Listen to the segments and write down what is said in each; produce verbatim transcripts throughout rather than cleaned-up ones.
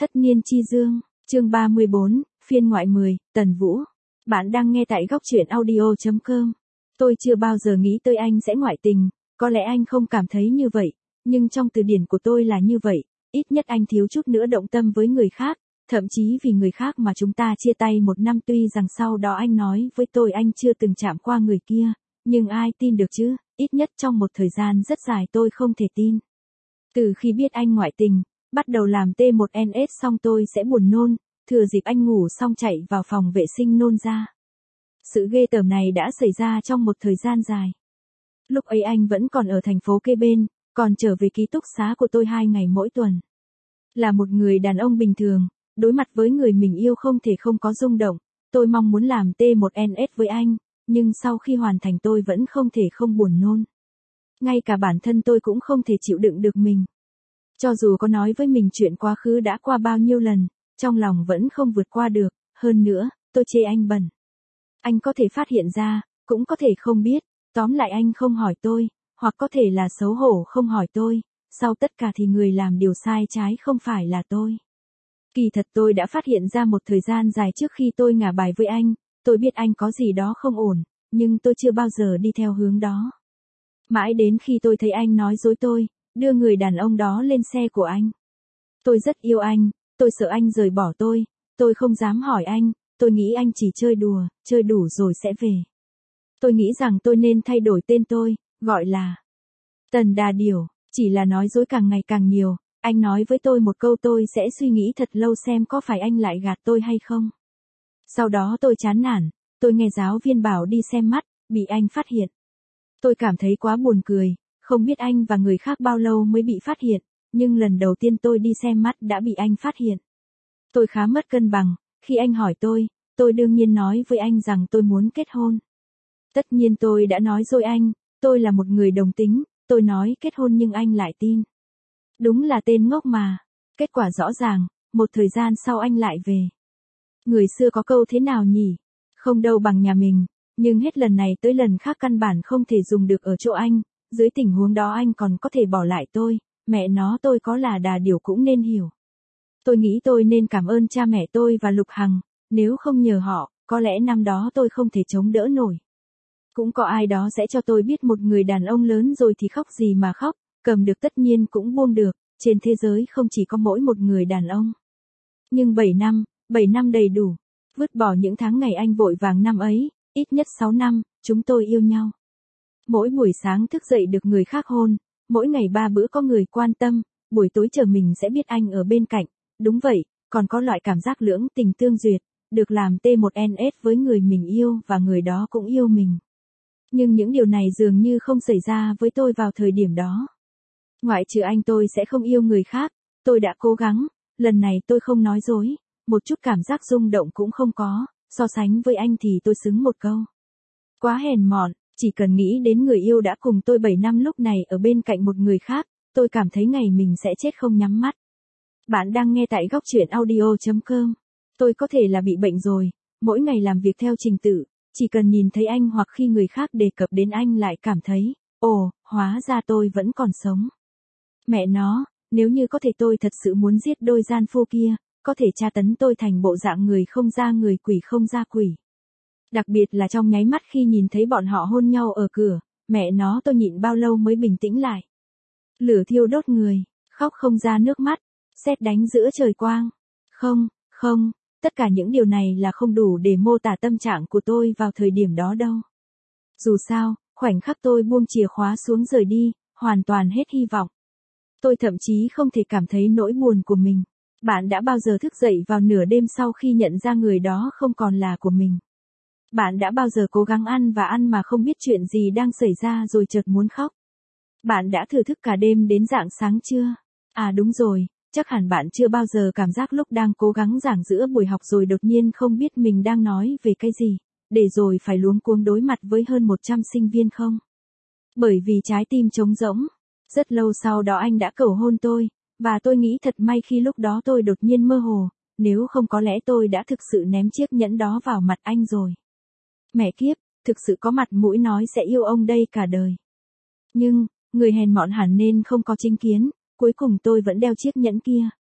Thất niên chi dương, chương ba mươi bốn, phiên ngoại mười, Tần Vũ. Bạn đang nghe tại góc truyện audio chấm com. Tôi chưa bao giờ nghĩ tới anh sẽ ngoại tình, có lẽ anh không cảm thấy như vậy, nhưng trong từ điển của tôi là như vậy, ít nhất anh thiếu chút nữa động tâm với người khác, thậm chí vì người khác mà chúng ta chia tay một năm, tuy rằng sau đó anh nói với tôi anh chưa từng chạm qua người kia, nhưng ai tin được chứ, ít nhất trong một thời gian rất dài tôi không thể tin. Từ khi biết anh ngoại tình, bắt đầu làm T một N S xong tôi sẽ buồn nôn, thừa dịp anh ngủ xong chạy vào phòng vệ sinh nôn ra. Sự ghê tởm này đã xảy ra trong một thời gian dài. Lúc ấy anh vẫn còn ở thành phố kế bên, còn trở về ký túc xá của tôi hai ngày mỗi tuần. Là một người đàn ông bình thường, đối mặt với người mình yêu không thể không có rung động, tôi mong muốn làm T một N S với anh, nhưng sau khi hoàn thành tôi vẫn không thể không buồn nôn. Ngay cả bản thân tôi cũng không thể chịu đựng được mình. Cho dù có nói với mình chuyện quá khứ đã qua bao nhiêu lần, trong lòng vẫn không vượt qua được, hơn nữa, tôi chê anh bẩn. Anh có thể phát hiện ra, cũng có thể không biết, tóm lại anh không hỏi tôi, hoặc có thể là xấu hổ không hỏi tôi, sau tất cả thì người làm điều sai trái không phải là tôi. Kỳ thật tôi đã phát hiện ra một thời gian dài trước khi tôi ngả bài với anh, tôi biết anh có gì đó không ổn, nhưng tôi chưa bao giờ đi theo hướng đó. Mãi đến khi tôi thấy anh nói dối tôi, đưa người đàn ông đó lên xe của anh. Tôi rất yêu anh, tôi sợ anh rời bỏ tôi, tôi không dám hỏi anh, tôi nghĩ anh chỉ chơi đùa, chơi đủ rồi sẽ về. Tôi nghĩ rằng tôi nên thay đổi tên tôi, gọi là Tần Đà Điểu, chỉ là nói dối càng ngày càng nhiều, anh nói với tôi một câu tôi sẽ suy nghĩ thật lâu xem có phải anh lại gạt tôi hay không. Sau đó tôi chán nản, tôi nghe giáo viên bảo đi xem mắt, bị anh phát hiện. Tôi cảm thấy quá buồn cười, không biết anh và người khác bao lâu mới bị phát hiện, nhưng lần đầu tiên tôi đi xem mắt đã bị anh phát hiện. Tôi khá mất cân bằng, khi anh hỏi tôi, tôi đương nhiên nói với anh rằng tôi muốn kết hôn. Tất nhiên tôi đã nói dối anh, tôi là một người đồng tính, tôi nói kết hôn nhưng anh lại tin. Đúng là tên ngốc mà, kết quả rõ ràng, một thời gian sau anh lại về. Người xưa có câu thế nào nhỉ? Không đâu bằng nhà mình, nhưng hết lần này tới lần khác căn bản không thể dùng được ở chỗ anh, dưới tình huống đó anh còn có thể bỏ lại tôi, mẹ nó tôi có là Đà Điểu cũng nên hiểu. Tôi nghĩ tôi nên cảm ơn cha mẹ tôi và Lục Hằng, nếu không nhờ họ, có lẽ năm đó tôi không thể chống đỡ nổi. Cũng có ai đó sẽ cho tôi biết một người đàn ông lớn rồi thì khóc gì mà khóc, cầm được tất nhiên cũng buông được, trên thế giới không chỉ có mỗi một người đàn ông. Nhưng bảy năm, bảy năm đầy đủ, vứt bỏ những tháng ngày anh vội vàng năm ấy, ít nhất sáu năm, chúng tôi yêu nhau. Mỗi buổi sáng thức dậy được người khác hôn, mỗi ngày ba bữa có người quan tâm, buổi tối chờ mình sẽ biết anh ở bên cạnh, đúng vậy, còn có loại cảm giác lưỡng tình tương duyệt, được làm T một N S với người mình yêu và người đó cũng yêu mình. Nhưng những điều này dường như không xảy ra với tôi vào thời điểm đó. Ngoại trừ anh tôi sẽ không yêu người khác, tôi đã cố gắng, lần này tôi không nói dối, một chút cảm giác rung động cũng không có, so sánh với anh thì tôi xứng một câu. Quá hèn mọn, chỉ cần nghĩ đến người yêu đã cùng tôi bảy năm lúc này ở bên cạnh một người khác, tôi cảm thấy ngày mình sẽ chết không nhắm mắt. Bạn đang nghe tại góc truyện audio chấm com. Tôi có thể là bị bệnh rồi, mỗi ngày làm việc theo trình tự, chỉ cần nhìn thấy anh hoặc khi người khác đề cập đến anh lại cảm thấy, ồ, hóa ra tôi vẫn còn sống. Mẹ nó, nếu như có thể tôi thật sự muốn giết đôi gian phu kia, có thể tra tấn tôi thành bộ dạng người không ra người quỷ không ra quỷ. Đặc biệt là trong nháy mắt khi nhìn thấy bọn họ hôn nhau ở cửa, mẹ nó tôi nhịn bao lâu mới bình tĩnh lại. Lửa thiêu đốt người, khóc không ra nước mắt, sét đánh giữa trời quang. Không, không, tất cả những điều này là không đủ để mô tả tâm trạng của tôi vào thời điểm đó đâu. Dù sao, khoảnh khắc tôi buông chìa khóa xuống rời đi, hoàn toàn hết hy vọng. Tôi thậm chí không thể cảm thấy nỗi buồn của mình. Bạn đã bao giờ thức dậy vào nửa đêm sau khi nhận ra người đó không còn là của mình? Bạn đã bao giờ cố gắng ăn và ăn mà không biết chuyện gì đang xảy ra rồi chợt muốn khóc? Bạn đã thử thức cả đêm đến rạng sáng chưa? À đúng rồi, chắc hẳn bạn chưa bao giờ cảm giác lúc đang cố gắng giảng giữa buổi học rồi đột nhiên không biết mình đang nói về cái gì, để rồi phải luống cuống đối mặt với hơn một trăm sinh viên không? Bởi vì trái tim trống rỗng. Rất lâu sau đó anh đã cầu hôn tôi, và tôi nghĩ thật may khi lúc đó tôi đột nhiên mơ hồ, nếu không có lẽ tôi đã thực sự ném chiếc nhẫn đó vào mặt anh rồi. Mẹ kiếp, thực sự có mặt mũi nói sẽ yêu ông đây cả đời. Nhưng, người hèn mọn hẳn nên không có chính kiến, cuối cùng tôi vẫn đeo chiếc nhẫn kia.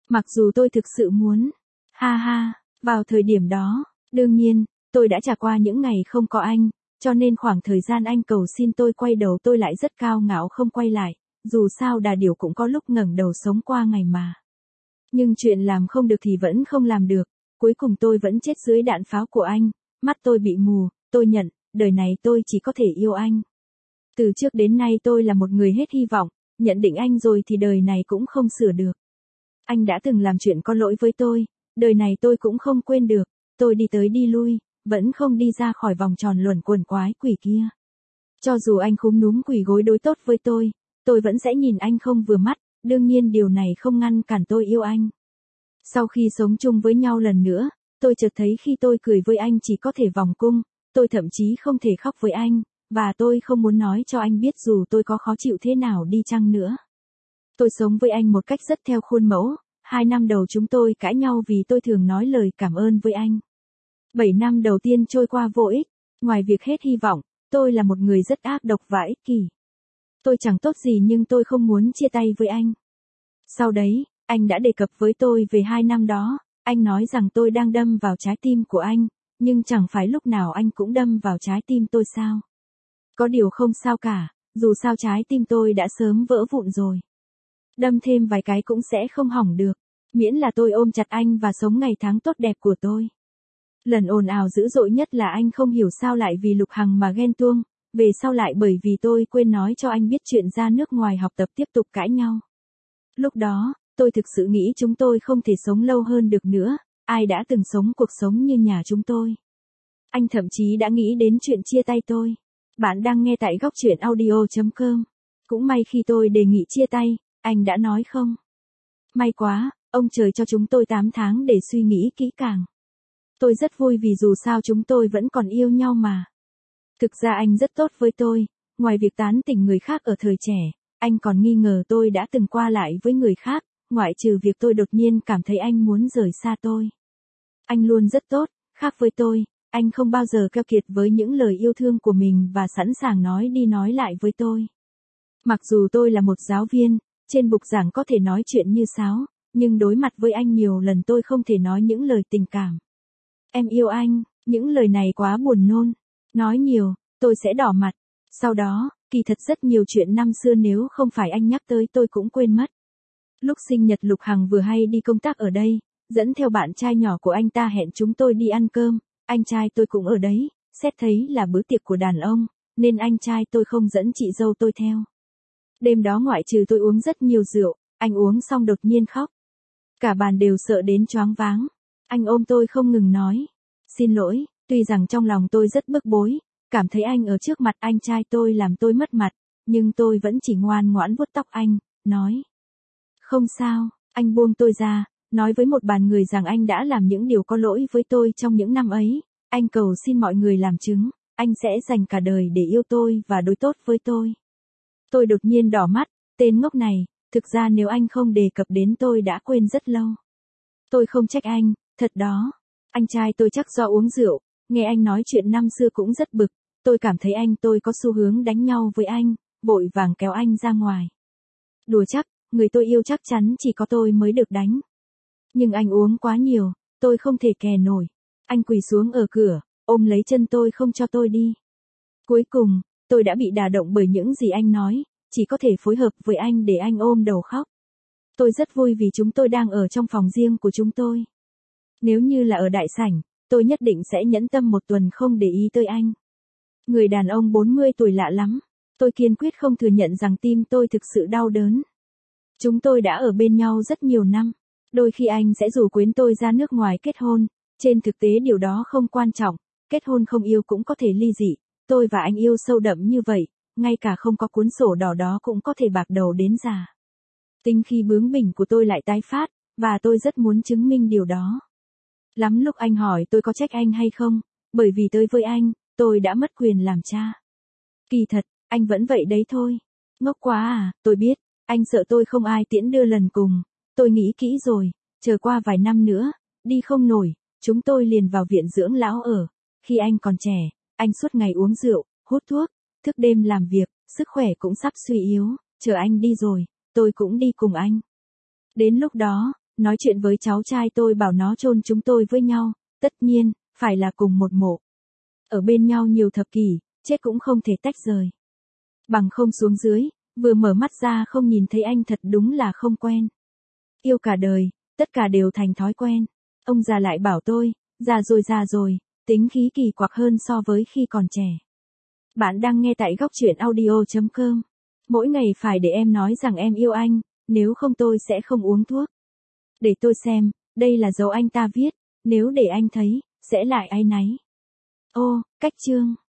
Mặc dù tôi thực sự muốn. Ha ha, vào thời điểm đó, đương nhiên, tôi đã trải qua những ngày không có anh, cho nên khoảng thời gian anh cầu xin tôi quay đầu tôi lại rất cao ngạo không quay lại, dù sao đà điểu cũng có lúc ngẩng đầu sống qua ngày mà. Nhưng chuyện làm không được thì vẫn không làm được, cuối cùng tôi vẫn chết dưới đạn pháo của anh, mắt tôi bị mù, tôi nhận, đời này tôi chỉ có thể yêu anh. Từ trước đến nay tôi là một người hết hy vọng, nhận định anh rồi thì đời này cũng không sửa được. Anh đã từng làm chuyện có lỗi với tôi, đời này tôi cũng không quên được, tôi đi tới đi lui, vẫn không đi ra khỏi vòng tròn luẩn quẩn quái quỷ kia. Cho dù anh khúm núm quỳ gối đối tốt với tôi, tôi vẫn sẽ nhìn anh không vừa mắt, đương nhiên điều này không ngăn cản tôi yêu anh. Sau khi sống chung với nhau lần nữa, tôi chợt thấy khi tôi cười với anh chỉ có thể vòng cung, tôi thậm chí không thể khóc với anh, và tôi không muốn nói cho anh biết dù tôi có khó chịu thế nào đi chăng nữa. Tôi sống với anh một cách rất theo khuôn mẫu, hai năm đầu chúng tôi cãi nhau vì tôi thường nói lời cảm ơn với anh. Bảy năm đầu tiên trôi qua vô ích, ngoài việc hết hy vọng, tôi là một người rất ác độc và ích kỷ. Tôi chẳng tốt gì nhưng tôi không muốn chia tay với anh. Sau đấy, anh đã đề cập với tôi về hai năm đó, anh nói rằng tôi đang đâm vào trái tim của anh, nhưng chẳng phải lúc nào anh cũng đâm vào trái tim tôi sao? Có điều không sao cả, dù sao trái tim tôi đã sớm vỡ vụn rồi. Đâm thêm vài cái cũng sẽ không hỏng được, miễn là tôi ôm chặt anh và sống ngày tháng tốt đẹp của tôi. Lần ồn ào dữ dội nhất là anh không hiểu sao lại vì Lục Hằng mà ghen tuông, về sau lại bởi vì tôi quên nói cho anh biết chuyện ra nước ngoài học tập tiếp tục cãi nhau. Lúc đó, tôi thực sự nghĩ chúng tôi không thể sống lâu hơn được nữa, ai đã từng sống cuộc sống như nhà chúng tôi. Anh thậm chí đã nghĩ đến chuyện chia tay tôi. Bạn đang nghe tại góc truyện audio chấm com. Cũng may khi tôi đề nghị chia tay, anh đã nói không. May quá, ông trời cho chúng tôi tám tháng để suy nghĩ kỹ càng. Tôi rất vui vì dù sao chúng tôi vẫn còn yêu nhau mà. Thực ra anh rất tốt với tôi, ngoài việc tán tỉnh người khác ở thời trẻ, anh còn nghi ngờ tôi đã từng qua lại với người khác, ngoại trừ việc tôi đột nhiên cảm thấy anh muốn rời xa tôi. Anh luôn rất tốt, khác với tôi, anh không bao giờ keo kiệt với những lời yêu thương của mình và sẵn sàng nói đi nói lại với tôi. Mặc dù tôi là một giáo viên, trên bục giảng có thể nói chuyện như sáo, nhưng đối mặt với anh nhiều lần tôi không thể nói những lời tình cảm. Em yêu anh, những lời này quá buồn nôn. Nói nhiều, tôi sẽ đỏ mặt. Sau đó, kỳ thật rất nhiều chuyện năm xưa nếu không phải anh nhắc tới tôi cũng quên mất. Lúc sinh nhật Lục Hằng vừa hay đi công tác ở đây, dẫn theo bạn trai nhỏ của anh ta hẹn chúng tôi đi ăn cơm, anh trai tôi cũng ở đấy, xét thấy là bữa tiệc của đàn ông, nên anh trai tôi không dẫn chị dâu tôi theo. Đêm đó ngoại trừ tôi uống rất nhiều rượu, anh uống xong đột nhiên khóc. Cả bàn đều sợ đến choáng váng. Anh ôm tôi không ngừng nói. Xin lỗi, tuy rằng trong lòng tôi rất bức bối, cảm thấy anh ở trước mặt anh trai tôi làm tôi mất mặt, nhưng tôi vẫn chỉ ngoan ngoãn vuốt tóc anh, nói. Không sao, anh buông tôi ra, nói với một bàn người rằng anh đã làm những điều có lỗi với tôi trong những năm ấy, anh cầu xin mọi người làm chứng, anh sẽ dành cả đời để yêu tôi và đối tốt với tôi. Tôi đột nhiên đỏ mắt, tên ngốc này, thực ra nếu anh không đề cập đến tôi đã quên rất lâu. Tôi không trách anh, thật đó. Anh trai tôi chắc do uống rượu, nghe anh nói chuyện năm xưa cũng rất bực, tôi cảm thấy anh tôi có xu hướng đánh nhau với anh, vội vàng kéo anh ra ngoài. Đùa chắc, người tôi yêu chắc chắn chỉ có tôi mới được đánh. Nhưng anh uống quá nhiều, tôi không thể kè nổi. Anh quỳ xuống ở cửa, ôm lấy chân tôi không cho tôi đi. Cuối cùng, tôi đã bị đả động bởi những gì anh nói, chỉ có thể phối hợp với anh để anh ôm đầu khóc. Tôi rất vui vì chúng tôi đang ở trong phòng riêng của chúng tôi. Nếu như là ở đại sảnh, tôi nhất định sẽ nhẫn tâm một tuần không để ý tới anh. Người đàn ông bốn mươi tuổi lạ lắm, tôi kiên quyết không thừa nhận rằng tim tôi thực sự đau đớn. Chúng tôi đã ở bên nhau rất nhiều năm, đôi khi anh sẽ rủ quyến tôi ra nước ngoài kết hôn, trên thực tế điều đó không quan trọng, kết hôn không yêu cũng có thể ly dị, tôi và anh yêu sâu đậm như vậy, ngay cả không có cuốn sổ đỏ đó cũng có thể bạc đầu đến già. Tính khi bướng bỉnh của tôi lại tái phát, và tôi rất muốn chứng minh điều đó. Lắm lúc anh hỏi tôi có trách anh hay không, bởi vì tới với anh, tôi đã mất quyền làm cha. Kỳ thật, anh vẫn vậy đấy thôi. Ngốc quá à, tôi biết, anh sợ tôi không ai tiễn đưa lần cùng, tôi nghĩ kỹ rồi, chờ qua vài năm nữa, đi không nổi, chúng tôi liền vào viện dưỡng lão ở. Khi anh còn trẻ, anh suốt ngày uống rượu, hút thuốc, thức đêm làm việc, sức khỏe cũng sắp suy yếu, chờ anh đi rồi, tôi cũng đi cùng anh. Đến lúc đó, Nói chuyện với cháu trai tôi bảo nó chôn chúng tôi với nhau, tất nhiên, phải là cùng một mộ. Ở bên nhau nhiều thập kỷ, chết cũng không thể tách rời. Bằng không xuống dưới, vừa mở mắt ra không nhìn thấy anh thật đúng là không quen. Yêu cả đời, tất cả đều thành thói quen. Ông già lại bảo tôi, già rồi già rồi, tính khí kỳ quặc hơn so với khi còn trẻ. Bạn đang nghe tại góc truyện audio chấm com. Mỗi ngày phải để em nói rằng em yêu anh, nếu không tôi sẽ không uống thuốc. Để tôi xem, đây là dấu anh ta viết, nếu để anh thấy, sẽ lại áy náy. Ô, cách chương.